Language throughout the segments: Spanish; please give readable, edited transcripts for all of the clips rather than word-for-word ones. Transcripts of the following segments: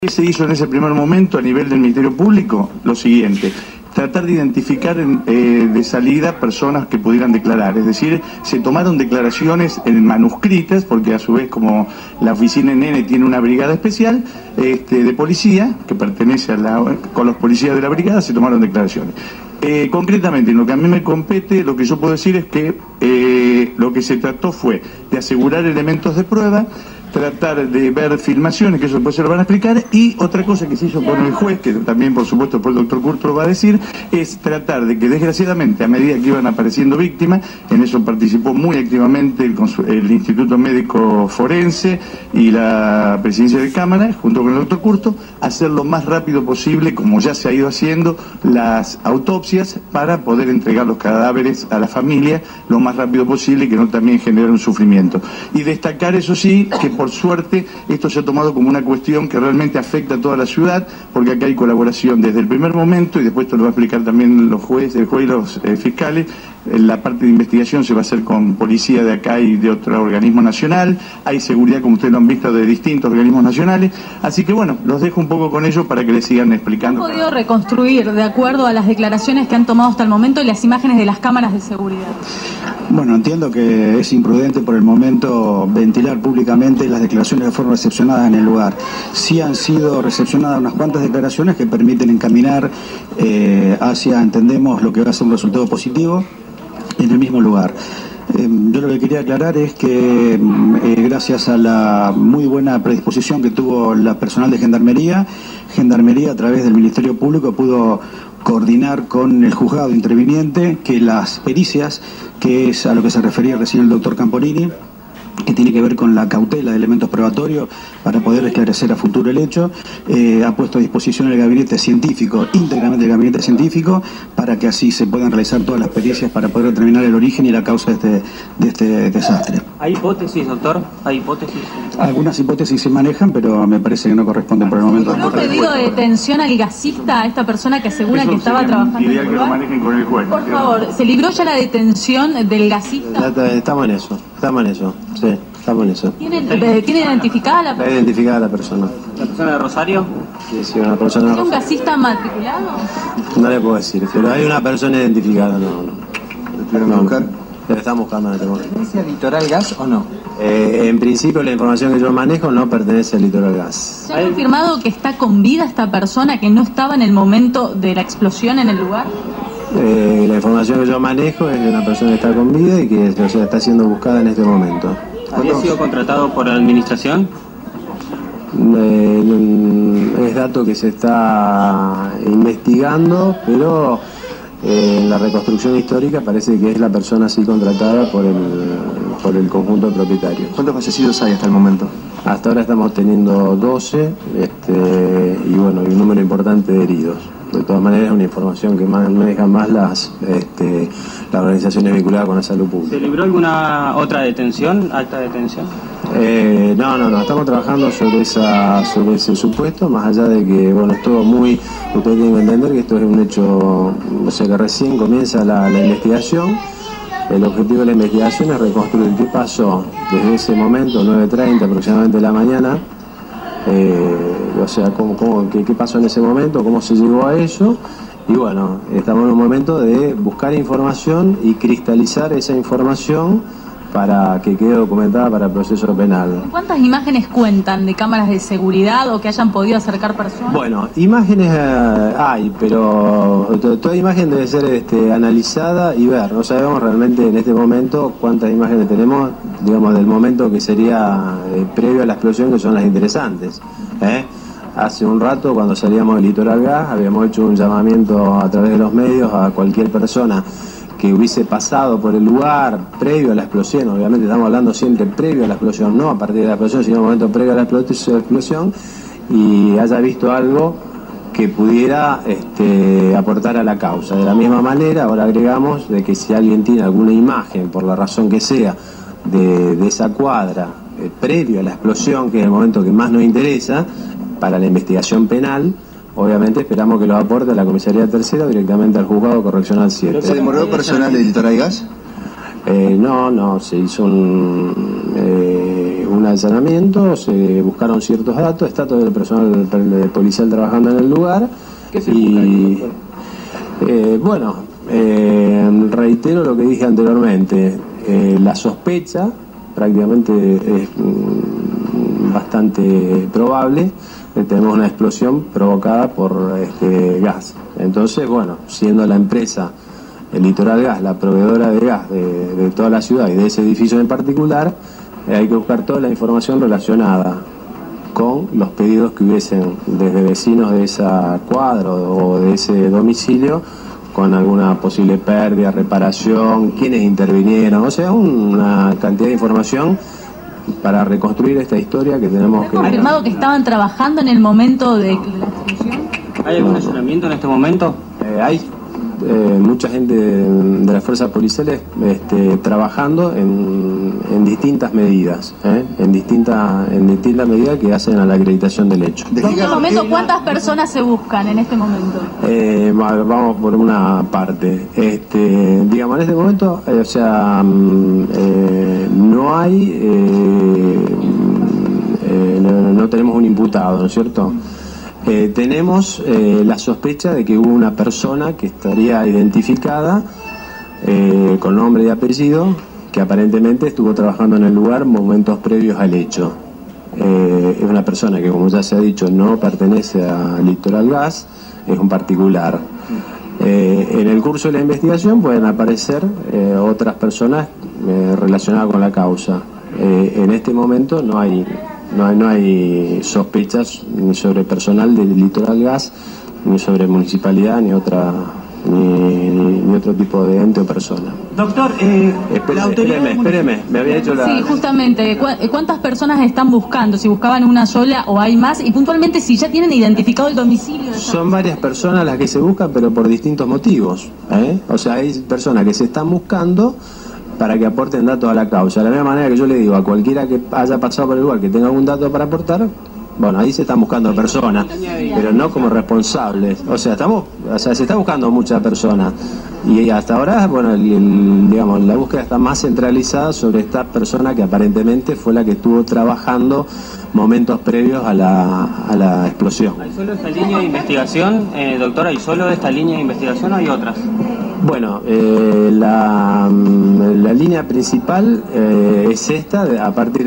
¿Qué se hizo en ese primer momento a nivel del Ministerio Público? Lo siguiente: tratar de identificar de salida personas que pudieran declarar, es decir, se tomaron declaraciones manuscritas, porque a su vez, como la oficina NN tiene una brigada especial de policía, que pertenece con los policías de la brigada, se tomaron declaraciones. Concretamente, en lo que a mí me compete, lo que yo puedo decir es que lo que se trató fue de asegurar elementos de prueba, tratar de ver filmaciones, que eso después se lo van a explicar, y otra cosa que se hizo con el juez, que también por supuesto después el doctor Curto lo va a decir, es tratar de que desgraciadamente a medida que iban apareciendo víctimas, en eso participó muy activamente el Instituto Médico Forense y la Presidencia de Cámara, junto con el doctor Curto, hacer lo más rápido posible, como ya se ha ido haciendo, las autopsias para poder entregar los cadáveres a la familia lo más rápido posible y que no también genere un sufrimiento. Y destacar, eso sí, que por suerte esto se ha tomado como una cuestión que realmente afecta a toda la ciudad, porque acá hay colaboración desde el primer momento, y después esto lo va a explicar también los jueces, el juez y los fiscales. La parte de investigación se va a hacer con policía de acá y de otro organismo nacional, hay seguridad, como ustedes lo han visto, de distintos organismos nacionales, así que bueno, los dejo un poco con ellos para que les sigan explicando. ¿Han podido reconstruir, de acuerdo a las declaraciones que han tomado hasta el momento, y las imágenes de las cámaras de seguridad? Bueno, entiendo que es imprudente por el momento ventilar públicamente las declaraciones que fueron recepcionadas en el lugar. Sí han sido recepcionadas unas cuantas declaraciones que permiten encaminar hacia, entendemos, lo que va a ser un resultado positivo en el mismo lugar. Yo lo que quería aclarar es que gracias a la muy buena predisposición que tuvo la personal de Gendarmería a través del Ministerio Público pudo coordinar con el juzgado interviniente que las pericias, que es a lo que se refería recién el doctor Camporini, que tiene que ver con la cautela de elementos probatorios para poder esclarecer a futuro el hecho, ha puesto a disposición el gabinete científico, íntegramente el gabinete científico, para que así se puedan realizar todas las pericias para poder determinar el origen y la causa de este desastre. ¿Hay hipótesis, doctor? ¿Hay hipótesis? Algunas hipótesis se manejan, pero me parece que no corresponden por el momento. ¿No pedido de detención al gasista, a esta persona que asegura que estaba trabajando en el lugar? Por favor, ¿se libró ya la detención del gasista? Estamos en eso, sí, estamos en eso. ¿Tiene identificada la persona? Está identificada la persona. ¿La persona de Rosario? Sí, una persona de ¿Es un Rosario. gasista matriculado? No le puedo decir, pero hay una persona identificada, no. La estamos buscando en este momento. ¿Pertenece a Litoral Gas o no? En principio la información que yo manejo no pertenece al Litoral Gas. ¿Se ha confirmado que está con vida esta persona, que no estaba en el momento de la explosión en el lugar? La información que yo manejo es de una persona que está con vida y que está siendo buscada en este momento. ¿Había sido contratado por la administración? Es dato que se está investigando, pero en la reconstrucción histórica parece que es la persona así contratada por el conjunto de propietarios. ¿Cuántos fallecidos hay hasta el momento? Hasta ahora estamos teniendo 12 y bueno, y un número importante de heridos. De todas maneras es una información que manejan más las organizaciones vinculadas con la salud pública. ¿Se libró alguna otra detención, alta detención? No, estamos trabajando sobre ese supuesto, más allá de que, bueno, es todo muy, ustedes tienen que entender que esto es un hecho, o sea que recién comienza la investigación. El objetivo de la investigación es reconstruir qué pasó desde ese momento, 9:30 aproximadamente de la mañana, o sea, qué pasó en ese momento, cómo se llegó a eso, y bueno, estamos en un momento de buscar información y cristalizar esa información para que quede documentada para el proceso penal. ¿Cuántas imágenes cuentan de cámaras de seguridad o que hayan podido acercar personas? Bueno, imágenes hay, pero toda imagen debe ser analizada y ver. No sabemos realmente en este momento cuántas imágenes tenemos, digamos, del momento que sería previo a la explosión, que son las interesantes. Hace un rato, cuando salíamos del Litoral Gas, habíamos hecho un llamamiento a través de los medios a cualquier persona que hubiese pasado por el lugar previo a la explosión. Obviamente estamos hablando siempre previo a la explosión, no a partir de la explosión, sino en un momento previo a la explosión, y haya visto algo que pudiera aportar a la causa. De la misma manera, ahora agregamos de que si alguien tiene alguna imagen, por la razón que sea, de esa cuadra previo a la explosión, que es el momento que más nos interesa para la investigación penal, obviamente esperamos que lo aporte a la Comisaría Tercera directamente al Juzgado Correccional 7. ¿Se demoró personal de Litoral Gas? No, se hizo un un allanamiento, se buscaron ciertos datos, está todo el personal policial trabajando en el lugar. ¿Qué se y bueno, reitero lo que dije anteriormente, la sospecha prácticamente es bastante probable. Tenemos una explosión provocada por gas. Entonces, bueno, siendo la empresa el Litoral Gas la proveedora de gas de toda la ciudad y de ese edificio en particular, hay que buscar toda la información relacionada con los pedidos que hubiesen desde vecinos de esa cuadra o de ese domicilio, con alguna posible pérdida, reparación, quiénes intervinieron, o sea, una cantidad de información para reconstruir esta historia que tenemos que... ¿Está confirmado que estaban trabajando en el momento de la explosión? ¿Hay algún allanamiento en este momento? Hay mucha gente de las fuerzas policiales trabajando en distintas medidas, en distintas medidas que hacen a la acritación del hecho. ¿En este momento cuántas personas se buscan en este momento? Vamos por una parte. Digamos, en este momento, no hay, no tenemos un imputado, ¿no es cierto? Tenemos la sospecha de que hubo una persona que estaría identificada con nombre y apellido, que aparentemente estuvo trabajando en el lugar momentos previos al hecho. Es una persona que, como ya se ha dicho, no pertenece a Litoral Gas, es un particular. En el curso de la investigación pueden aparecer otras personas relacionadas con la causa. En este momento no hay sospechas ni sobre personal del Litoral Gas, ni sobre municipalidad, ni otro tipo de ente o persona. Doctor, espéreme, me había hecho la... Sí, justamente, ¿cuántas personas están buscando? Si buscaban una sola o hay más, y puntualmente si ya tienen identificado el domicilio de esa... Son varias personas las que se buscan, pero por distintos motivos, O sea, hay personas que se están buscando para que aporten datos a la causa. De la misma manera que yo le digo a cualquiera que haya pasado por el lugar que tenga algún dato para aportar, bueno, ahí se están buscando personas, pero no como responsables. O sea, se está buscando muchas personas. Y hasta ahora, bueno, digamos, la búsqueda está más centralizada sobre esta persona que aparentemente fue la que estuvo trabajando momentos previos a la explosión. ¿Hay solo esta línea de investigación, doctora? ¿Hay solo esta línea de investigación o hay otras? Bueno, la línea principal es esta, a partir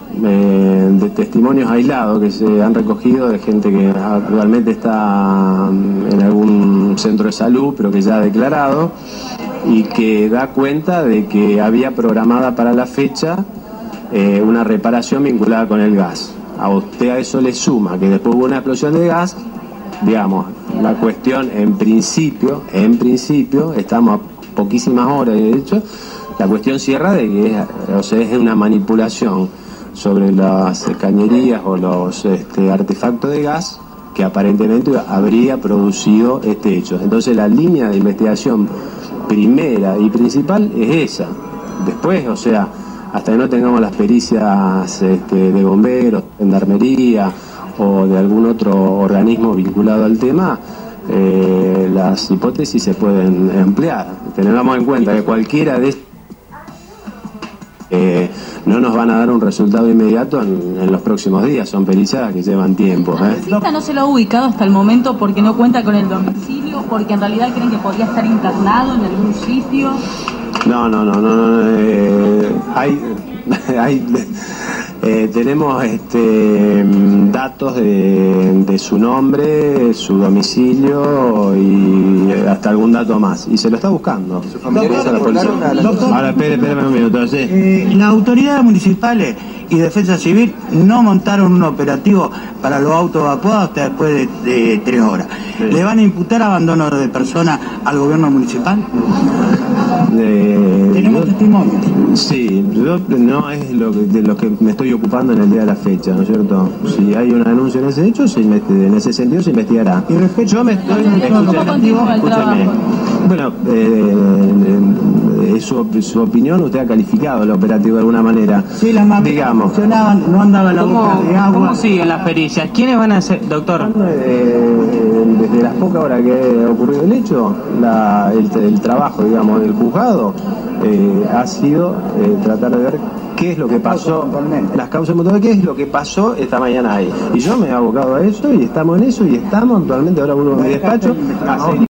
de testimonios aislados que se han recogido de gente que actualmente está en algún centro de salud, pero que ya ha declarado, y que da cuenta de que había programada para la fecha una reparación vinculada con el gas. A usted a eso le suma que después hubo una explosión de gas. Digamos, la cuestión en principio, estamos a poquísimas horas, de hecho, la cuestión cierra de que es una manipulación sobre las cañerías o los artefactos de gas que aparentemente habría producido este hecho. Entonces la línea de investigación primera y principal es esa. Después, hasta que no tengamos las pericias de bomberos, gendarmería o de algún otro organismo vinculado al tema, las hipótesis se pueden ampliar. Tengamos en cuenta que cualquiera de estas no nos van a dar un resultado inmediato en los próximos días, son pericias que llevan tiempo. ¿El taxista no se lo ha ubicado hasta el momento porque no cuenta con el domicilio, porque en realidad creen que podría estar internado en algún sitio? No, tenemos datos de su nombre, su domicilio y hasta algún dato más, y se lo está buscando. Ahora, espérame un minuto. Las autoridades municipales y Defensa Civil no montaron un operativo para los autos evacuados hasta después de 3 horas. Sí. ¿Le van a imputar abandono de personas al gobierno municipal? Tenemos testimonio. Sí, no es de lo que me estoy ocupando en el día de la fecha, ¿no es cierto? Si hay una denuncia en ese hecho, en ese sentido se investigará. Y respecto, yo me estoy escúcheme. Bueno, su opinión, usted ha calificado el operativo de alguna manera. Sí, las máquinas funcionaban, no andaba la boca de agua. ¿Cómo siguen las pericias? ¿Quiénes van a hacer, doctor? Desde las pocas horas que ha ocurrido el hecho, el trabajo, digamos, del juzgado ha sido tratar de ver qué es lo que pasó, las causas mutuales, qué es lo que pasó esta mañana ahí. Y yo me he abocado a eso y estamos en eso y estamos actualmente, ahora vuelvo a mi despacho.